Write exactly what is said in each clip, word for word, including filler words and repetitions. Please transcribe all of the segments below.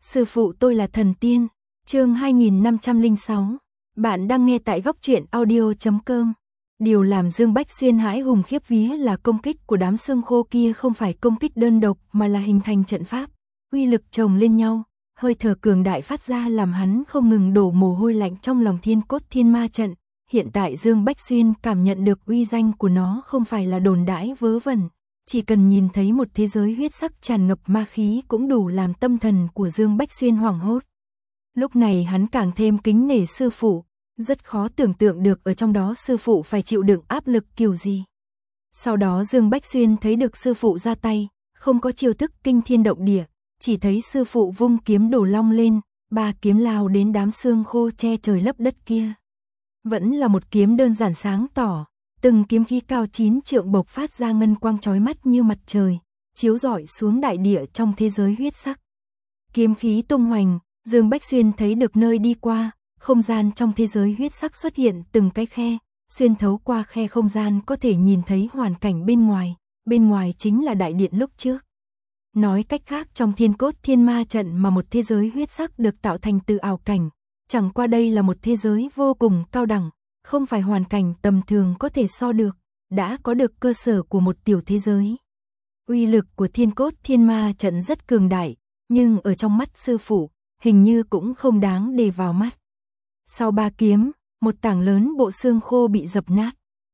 Sư phụ tôi là thần tiên. Chương hai nghìn năm trăm lẻ sáu. Bạn đang nghe tại góc truyện audio chấm com. Điều làm Dương Bách Xuyên hãi hùng khiếp vía là công kích của đám xương khô kia không phải công kích đơn độc mà là hình thành trận pháp, uy lực chồng lên nhau, hơi thở cường đại phát ra làm hắn không ngừng đổ mồ hôi lạnh trong lòng Thiên Cốt Thiên Ma trận. Hiện tại Dương Bách Xuyên cảm nhận được uy danh của nó không phải là đồn đãi vớ vẩn, chỉ cần nhìn thấy một thế giới huyết sắc tràn ngập ma khí cũng đủ làm tâm thần của Dương Bách Xuyên hoảng hốt. Lúc này hắn càng thêm kính nể sư phụ, rất khó tưởng tượng được ở trong đó sư phụ phải chịu đựng áp lực kiểu gì. Sau đó Dương Bách Xuyên thấy được sư phụ ra tay, không có chiêu thức kinh thiên động địa, chỉ thấy sư phụ vung kiếm đổ long lên, ba kiếm lao đến đám xương khô che trời lấp đất kia. Vẫn là một kiếm đơn giản sáng tỏ, từng kiếm khí cao chín trượng bộc phát ra ngân quang chói mắt như mặt trời, chiếu rọi xuống đại địa trong thế giới huyết sắc. Kiếm khí tung hoành, Dương Bách Xuyên thấy được nơi đi qua, không gian trong thế giới huyết sắc xuất hiện từng cái khe, xuyên thấu qua khe không gian có thể nhìn thấy hoàn cảnh bên ngoài, bên ngoài chính là đại điện lúc trước. Nói cách khác trong Thiên Cốt Thiên Ma trận mà một thế giới huyết sắc được tạo thành từ ảo cảnh, chẳng qua đây là một thế giới vô cùng cao đẳng, không phải hoàn cảnh tầm thường có thể so được, đã có được cơ sở của một tiểu thế giới. Uy lực của Thiên Cốt Thiên Ma trận rất cường đại, nhưng ở trong mắt sư phụ, hình như cũng không đáng để vào mắt. Sau ba kiếm, một tảng lớn bộ xương khô bị dập nát.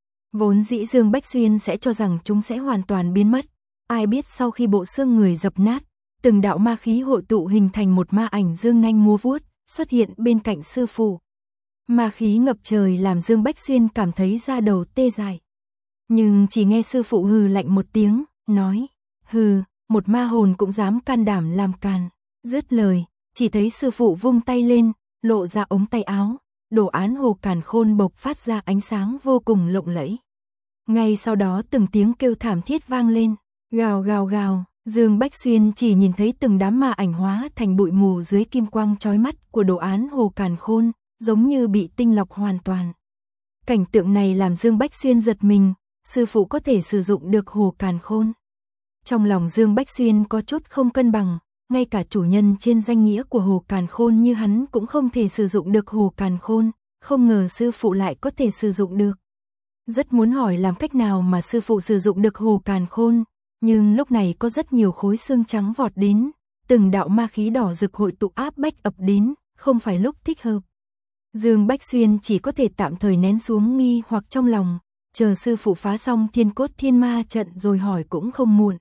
Vốn dĩ Dương Bách Xuyên sẽ cho rằng chúng sẽ hoàn toàn biến mất, ai biết sau khi bộ xương người dập nát, từng đạo ma khí hội tụ hình thành một ma ảnh dương nanh múa vuốt, xuất hiện bên cạnh sư phụ. Ma khí ngập trời làm Dương Bách Xuyên cảm thấy da đầu tê dại. Nhưng chỉ nghe sư phụ hừ lạnh một tiếng, nói, hừ, một ma hồn cũng dám can đảm làm càn. Dứt lời, chỉ thấy sư phụ vung tay lên, lộ ra ống tay áo, đồ án Hồ Càn Khôn bộc phát ra ánh sáng vô cùng lộng lẫy. Ngay sau đó từng tiếng kêu thảm thiết vang lên, gào gào gào, Dương Bách Xuyên chỉ nhìn thấy từng đám ma ảnh hóa thành bụi mù dưới kim quang chói mắt của đồ án Hồ Càn Khôn, giống như bị tinh lọc hoàn toàn. Cảnh tượng này làm Dương Bách Xuyên giật mình, sư phụ có thể sử dụng được Hồ Càn Khôn. Trong lòng Dương Bách Xuyên có chút không cân bằng, ngay cả chủ nhân trên danh nghĩa của Hồ Càn Khôn như hắn cũng không thể sử dụng được Hồ Càn Khôn, không ngờ sư phụ lại có thể sử dụng được. Rất muốn hỏi làm cách nào mà sư phụ sử dụng được Hồ Càn Khôn, nhưng lúc này có rất nhiều khối xương trắng vọt đến, từng đạo ma khí đỏ rực hội tụ áp bách ập đến, không phải lúc thích hợp. Dương Bách Xuyên chỉ có thể tạm thời nén xuống nghi hoặc trong lòng, chờ sư phụ phá xong Thiên Cốt Thiên Ma trận rồi hỏi cũng không muộn.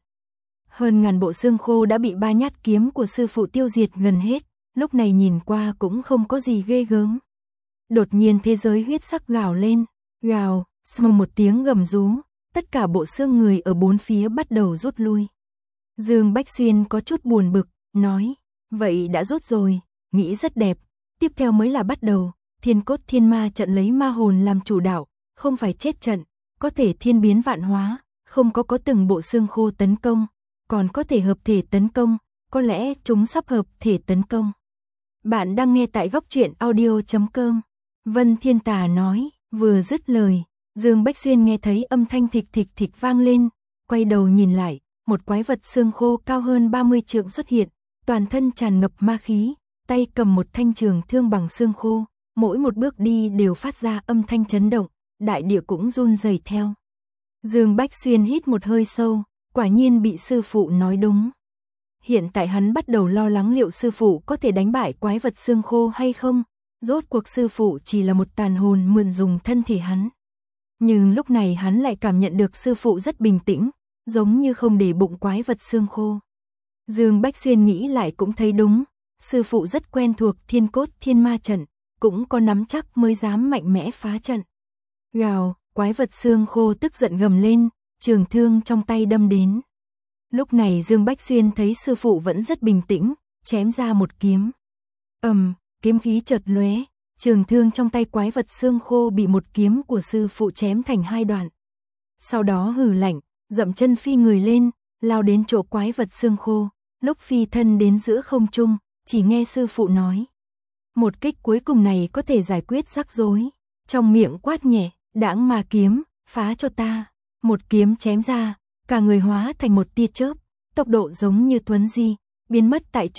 Hơn ngàn bộ xương khô đã bị ba nhát kiếm của sư phụ tiêu diệt gần hết, lúc này nhìn qua cũng không có gì ghê gớm. Đột nhiên thế giới huyết sắc gào lên, gào, xong một tiếng gầm rú, tất cả bộ xương người ở bốn phía bắt đầu rút lui. Dương Bách Xuyên có chút buồn bực, nói, vậy đã rút rồi, nghĩ rất đẹp, tiếp theo mới là bắt đầu. Thiên Cốt Thiên Ma trận lấy ma hồn làm chủ đạo, không phải chết trận, có thể thiên biến vạn hóa, không có có từng bộ xương khô tấn công, còn có thể hợp thể tấn công, có lẽ chúng sắp hợp thể tấn công. Bạn đang nghe tại góc truyện audio chấm com. Vân Thiên Tà nói, vừa dứt lời, Dương Bách Xuyên nghe thấy âm thanh thịch thịch thịch vang lên, quay đầu nhìn lại, một quái vật xương khô cao hơn ba mươi trượng xuất hiện, toàn thân tràn ngập ma khí, tay cầm một thanh trường thương bằng xương khô, mỗi một bước đi đều phát ra âm thanh chấn động, đại địa cũng run rẩy theo. Dương Bách Xuyên hít một hơi sâu, quả nhiên bị sư phụ nói đúng. Hiện tại hắn bắt đầu lo lắng liệu sư phụ có thể đánh bại quái vật xương khô hay không, rốt cuộc sư phụ chỉ là một tàn hồn mượn dùng thân thể hắn. Nhưng lúc này hắn lại cảm nhận được sư phụ rất bình tĩnh, giống như không để bụng quái vật xương khô. Dương Bách Xuyên nghĩ lại cũng thấy đúng, sư phụ rất quen thuộc Thiên Cốt Thiên Ma trận, cũng có nắm chắc mới dám mạnh mẽ phá trận. Gào, quái vật xương khô tức giận gầm lên, trường thương trong tay đâm đến. Lúc này Dương Bách Xuyên thấy sư phụ vẫn rất bình tĩnh, chém ra một kiếm. Ầm, kiếm khí chợt lóe, trường thương trong tay quái vật xương khô bị một kiếm của sư phụ chém thành hai đoạn. Sau đó hừ lạnh, dậm chân phi người lên, lao đến chỗ quái vật xương khô, lúc phi thân đến giữa không trung, chỉ nghe sư phụ nói. Một kích cuối cùng này có thể giải quyết rắc rối, trong miệng quát nhẹ, đãng ma kiếm, phá cho ta. Một kiếm chém ra, cả người hóa thành một tia chớp, tốc độ giống như thuấn di, biến mất tại chỗ,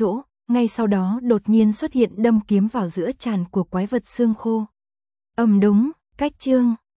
ngay sau đó đột nhiên xuất hiện đâm kiếm vào giữa tràn của quái vật xương khô. Ầm đúng, cách chương